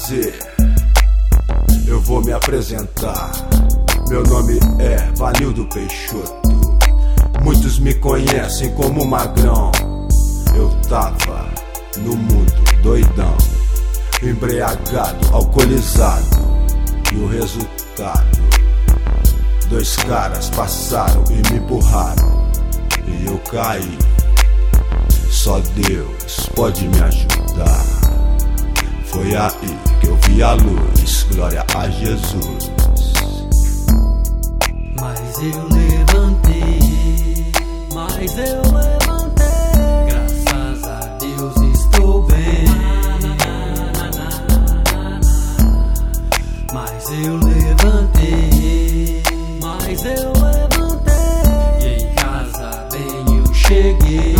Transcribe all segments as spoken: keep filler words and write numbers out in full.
prazer, eu vou me apresentar. Meu nome é Vanildo Peixoto. Muitos me conhecem como Magrão. Eu tava no mundo doidão, embriagado, alcoolizado. E o resultado, dois caras passaram e me empurraram, e eu caí. Só Deus pode me ajudar. Foi aí que eu vi a luz, glória a Jesus. Mas eu levantei, mas eu levantei, graças a Deus estou bem. Mas eu levantei, mas eu levantei, e em casa bem eu cheguei.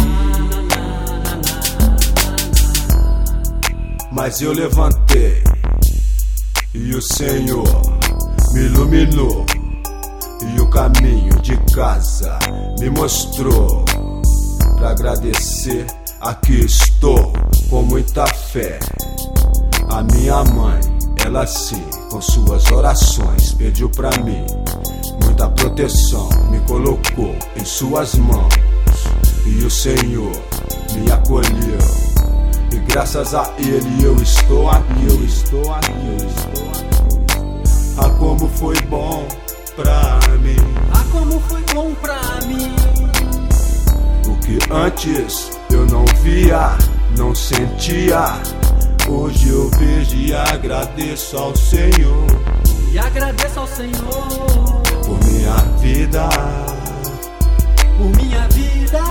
Mas eu levantei, e o Senhor me iluminou, e o caminho de casa me mostrou. Pra agradecer, aqui estou com muita fé. A minha mãe, ela sim, com suas orações, pediu pra mim muita proteção, me colocou em suas mãos, e o Senhor me acolheu. E graças a Ele eu estou aqui, eu estou aqui, eu estou aqui. Ah, como foi bom pra mim, ah, como foi bom pra mim. O que antes eu não via, não sentia, hoje eu vejo e agradeço ao Senhor. E agradeço ao Senhor por minha vida, por minha vida.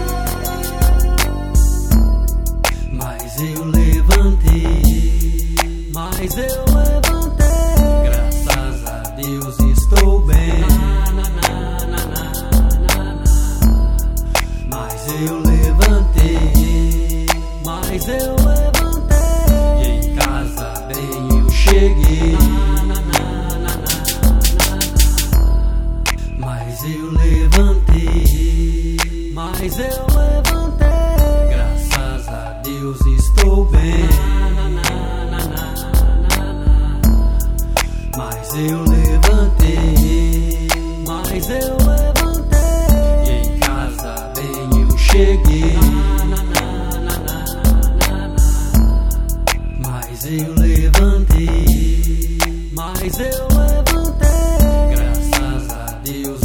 Mas eu levantei, mas eu levantei, graças a Deus estou bem. Mas eu levantei, mas eu levantei, e em casa bem eu cheguei. Mas eu levantei, mas eu levantei, graças a Deus estou bem. Mas eu levantei, mas eu levantei, e em casa bem eu cheguei. Mas eu levantei, mas eu levantei, graças a Deus